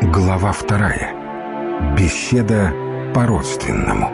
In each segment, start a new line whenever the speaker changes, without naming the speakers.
Глава 2. Беседа по-родственному.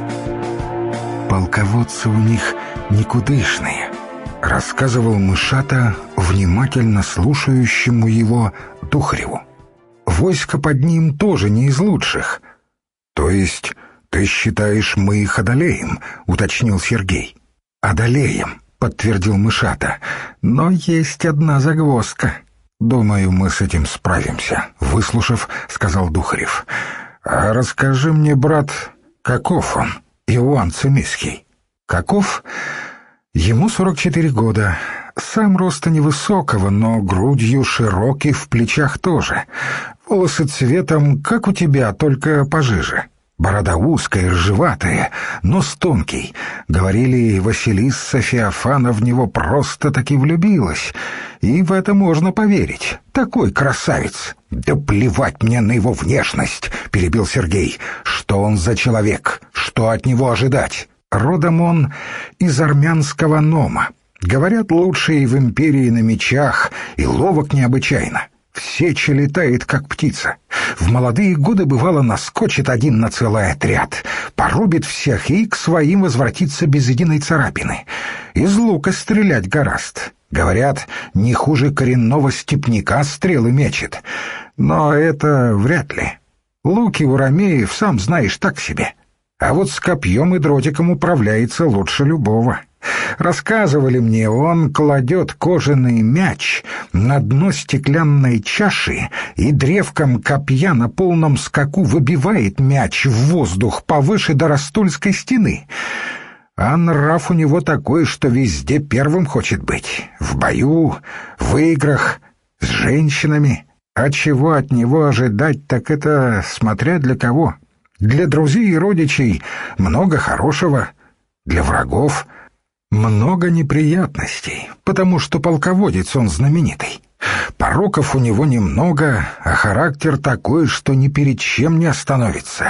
«Полководцы у них никудышные», — рассказывал Мышата внимательно слушающему его Духареву. «Войско под ним тоже не из лучших». «То есть ты считаешь, мы их одолеем?» — уточнил Сергей. «Одолеем», — подтвердил Мышата, — «но есть одна загвоздка». «Думаю, мы с этим справимся», — выслушав, сказал Духарев. «А расскажи мне, брат, каков он, Иоанн Цимисхий?» «Каков?» «Ему 44 года. Сам роста невысокого, но грудью широкий, в плечах тоже. Волосы цветом, как у тебя, только пожиже. Борода узкая, рыжеватая, нос тонкий. Говорили, Василисса Феофана в него просто-таки влюбилась. И в это можно поверить. Такой красавец!» «Да плевать мне на его внешность!» — перебил Сергей. «Что он за человек? Что от него ожидать?» «Родом он из армянского Нома. Говорят, лучший в империи на мечах и ловок необычайно. В сече летает, как птица. В молодые годы, бывало, наскочит один на целый отряд, порубит всех и к своим возвратится без единой царапины. Из лука стрелять гораст. Говорят, не хуже коренного степняка стрелы мечет. Но это вряд ли. Луки у ромеев, сам знаешь, так себе. А вот с копьем и дротиком управляется лучше любого. Рассказывали мне, он кладет кожаный мяч на дно стеклянной чаши и древком копья на полном скаку выбивает мяч в воздух повыше Доростульской стены. А нрав у него такой, что везде первым хочет быть. В бою, в играх, с женщинами. А чего от него ожидать, так это смотря для кого. Для друзей и родичей много хорошего, для врагов много неприятностей, потому что полководец он знаменитый. Пороков у него немного, а характер такой, что ни перед чем не остановится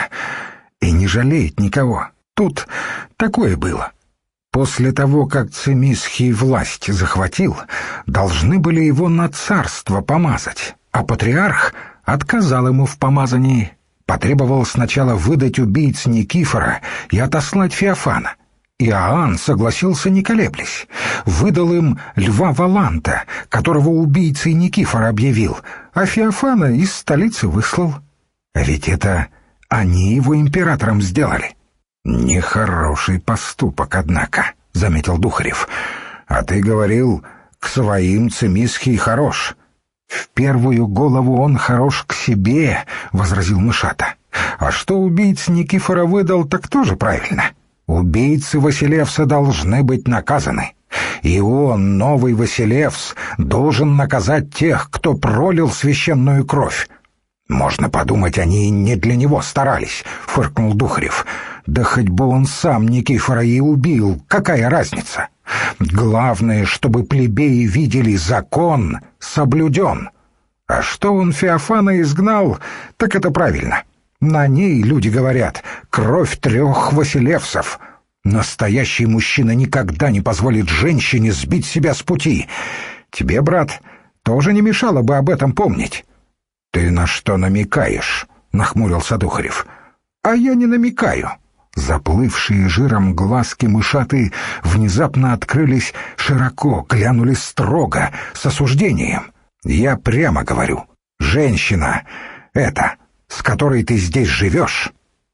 и не жалеет никого. Тут такое было. После того, как Цимисхий власть захватил, должны были его на царство помазать, а патриарх отказал ему в помазании. Потребовал сначала выдать убийц Никифора и отослать Феофана. Иоанн согласился, не колеблясь. Выдал им Льва Валанта, которого убийцей Никифора объявил, а Феофана из столицы выслал. А ведь это они его императором сделали. «Нехороший поступок, однако», — заметил Духарев. «А ты говорил, к своим Цимисхий хорош». «В первую голову он хорош к себе», — возразил Мышата. «А что убийц Никифора выдал, так тоже правильно. Убийцы Василевса должны быть наказаны. И он, новый Василевс, должен наказать тех, кто пролил священную кровь». «Можно подумать, они не для него старались», — фыркнул Духарев. «Да хоть бы он сам Никифора и убил, какая разница? Главное, чтобы плебеи видели, закон соблюден. А что он Феофана изгнал, так это правильно. На ней, люди говорят, кровь 3 Василевсов. Настоящий мужчина никогда не позволит женщине сбить себя с пути. Тебе, брат, тоже не мешало бы об этом помнить». «Ты на что намекаешь?» — нахмурился Духарев. «А я не намекаю». Заплывшие жиром глазки Мышаты внезапно открылись широко, глянули строго, с осуждением. «Я прямо говорю, женщина эта, с которой ты здесь живешь,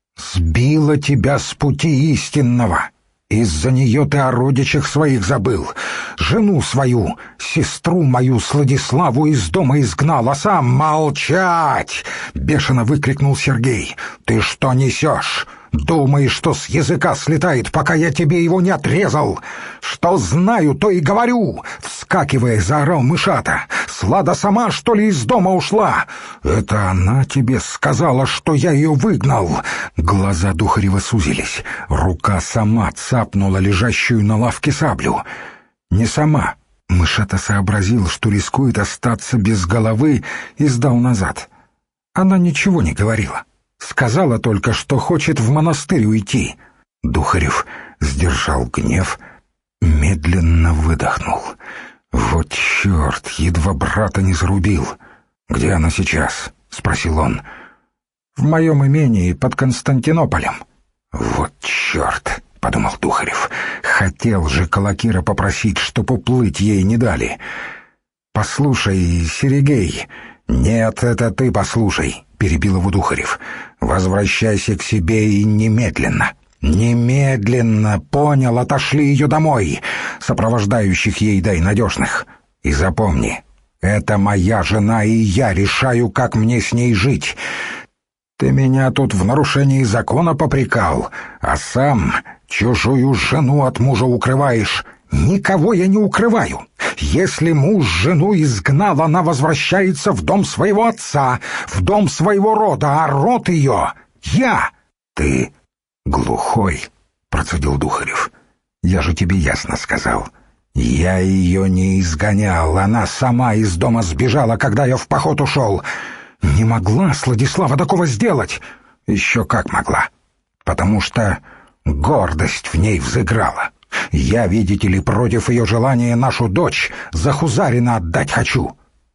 сбила тебя с пути истинного. Из-за нее ты о родичах своих забыл. Жену свою, сестру мою Сладиславу из дома изгнал, а сам молчать!» — бешено выкрикнул Сергей. «Ты что несешь? Думаешь, что с языка слетает, пока я тебе его не отрезал? Что знаю, то и говорю!» — вскакивая, заорал Мышата. «Слада сама, что ли, из дома ушла?» «Это она тебе сказала, что я ее выгнал?» Глаза Духарева сузились. Рука сама цапнула лежащую на лавке саблю. «Не сама». Мышата сообразил, что рискует остаться без головы, и сдал назад. Она ничего не говорила. Сказала только, что хочет в монастырь уйти. Духарев сдержал гнев, медленно выдохнул. «Вот черт, едва брата не зарубил. Где она сейчас?» спросил он. «В моем имении под Константинополем». «Вот черт!» — подумал Духарев. «Хотел же Колокира попросить, чтоб уплыть ей не дали». «Послушай, Серегей...» «Нет, это ты послушай», — перебил его Духарев. «Возвращайся к себе и немедленно. Немедленно, понял, отошли ее домой. Сопровождающих ей дай надежных. И запомни, это моя жена, и я решаю, как мне с ней жить. Ты меня тут в нарушении закона попрекал, а сам чужую жену от мужа укрываешь». «Никого я не укрываю. Если муж жену изгнал, она возвращается в дом своего отца, в дом своего рода, а род ее — я». «Ты глухой», — процедил Духарев. «Я же тебе ясно сказал. Я ее не изгонял, она сама из дома сбежала, когда я в поход ушел. Не могла Сладислава такого сделать». «Еще как могла. Потому что гордость в ней взыграла. Я, видите ли, против ее желания нашу дочь за Хузарина отдать хочу».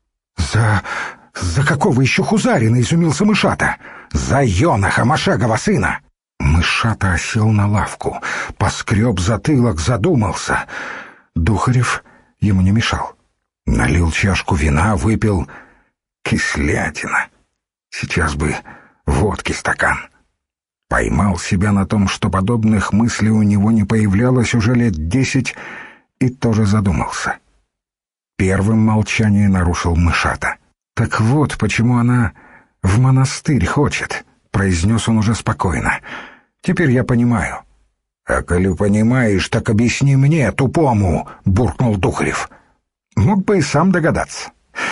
«За какого еще Хузарина?» — изумился Мышата. «За Йонаха, Машегова сына». Мышата осел на лавку, поскреб затылок, задумался. Духарев ему не мешал. Налил чашку вина, выпил. Кислятина. Сейчас бы водки стакан. Поймал себя на том, что подобных мыслей у него не появлялось уже лет 10, и тоже задумался. Первым молчание нарушил Мышата. «Так вот, почему она в монастырь хочет», — произнес он уже спокойно. «Теперь я понимаю». «А коли понимаешь, так объясни мне, тупому», — буркнул Духарев. «Мог бы и сам догадаться.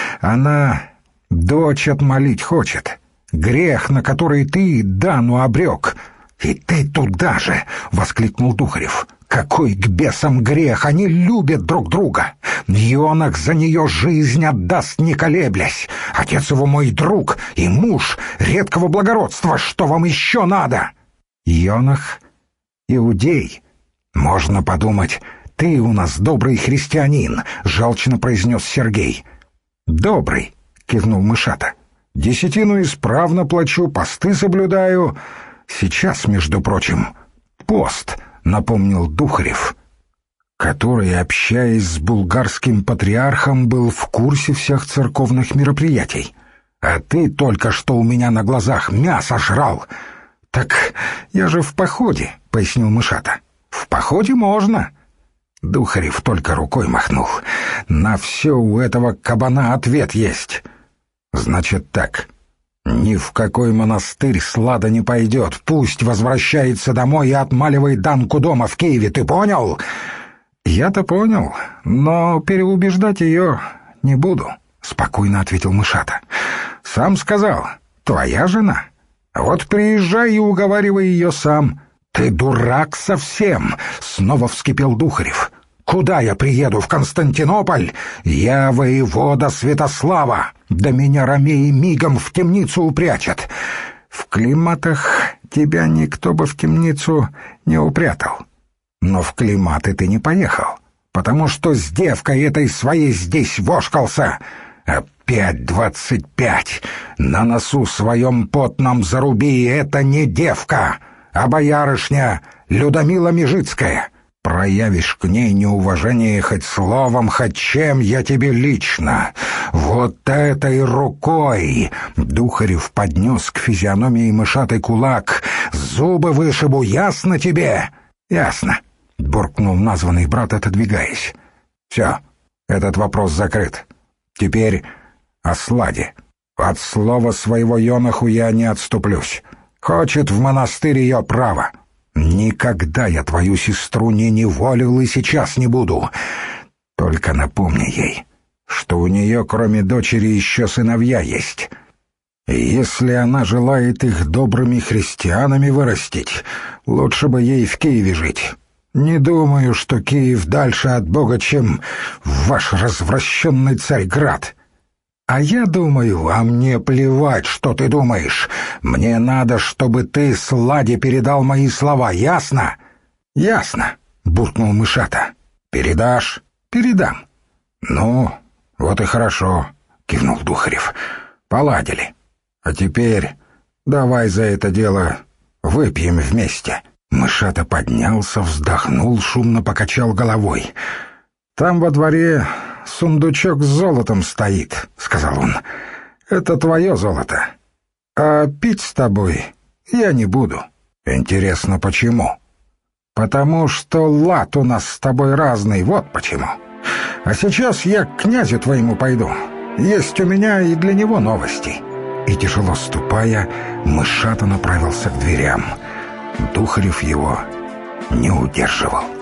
Она дочь отмолить хочет. Грех, на который ты Дану обрек». «И ты туда же!» — воскликнул Духарев. «Какой к бесам грех! Они любят друг друга! Йонах за нее жизнь отдаст, не колеблясь! Отец его мой друг и муж редкого благородства! Что вам еще надо?» «Йонах — иудей. Можно подумать, ты у нас добрый христианин», — жалчно произнес Сергей. «Добрый», — кивнул Мышата. «Десятину исправно плачу, посты соблюдаю. Сейчас, между прочим, пост», — напомнил Духарев, который, общаясь с булгарским патриархом, был в курсе всех церковных мероприятий. «А ты только что у меня на глазах мясо жрал». «Так я же в походе», — пояснил Мышата. «В походе можно». Духарев только рукой махнул. «На все у этого кабана ответ есть». «Значит так, ни в какой монастырь Слада не пойдет. Пусть возвращается домой и отмаливает Данку дома в Киеве, ты понял?» «Я-то понял, но переубеждать ее не буду», — спокойно ответил Мышата. «Сам сказал, твоя жена. Вот приезжай и уговаривай ее сам». «Ты дурак совсем!» — снова вскипел Духарев. «Куда я приеду, в Константинополь? Я воевода Святослава. Да меня ромеи мигом в темницу упрячет. В Климатах тебя никто бы в темницу не упрятал. Но в Климаты ты не поехал, потому что с девкой этой своей здесь вошкался. Опять 25. На носу своем потном заруби, это не девка, а боярышня Людмила Межицкая. Проявишь к ней неуважение хоть словом, хоть чем, я тебе лично. Вот этой рукой!» Духарев поднес к физиономии Мышатой кулак. «Зубы вышибу, ясно тебе?» «Ясно», — буркнул названный брат, отодвигаясь. «Все, этот вопрос закрыт. Теперь о Сладе. От слова своего Йонаху я не отступлюсь. Хочет в монастырь ее право. Никогда я твою сестру не неволил и сейчас не буду. Только напомни ей, что у нее, кроме дочери, еще сыновья есть. И если она желает их добрыми христианами вырастить, лучше бы ей в Киеве жить. Не думаю, что Киев дальше от Бога, чем ваш развращенный Царьград. А я думаю, а мне плевать, что ты думаешь. Мне надо, чтобы ты Сладе передал мои слова, ясно?» «Ясно», — буркнул Мышата. «Передашь?» «Передам». «Ну, вот и хорошо», — кивнул Духарев. «Поладили. А теперь давай за это дело выпьем вместе». Мышата поднялся, вздохнул, шумно покачал головой. «Там во дворе сундучок с золотом стоит», — сказал он. «Это твое золото. А пить с тобой я не буду». «Интересно, почему?» «Потому что лад у нас с тобой разный, вот почему. А сейчас я к князю твоему пойду. Есть у меня и для него новости». И, тяжело ступая, Мышата направился к дверям. Духарев его не удерживал.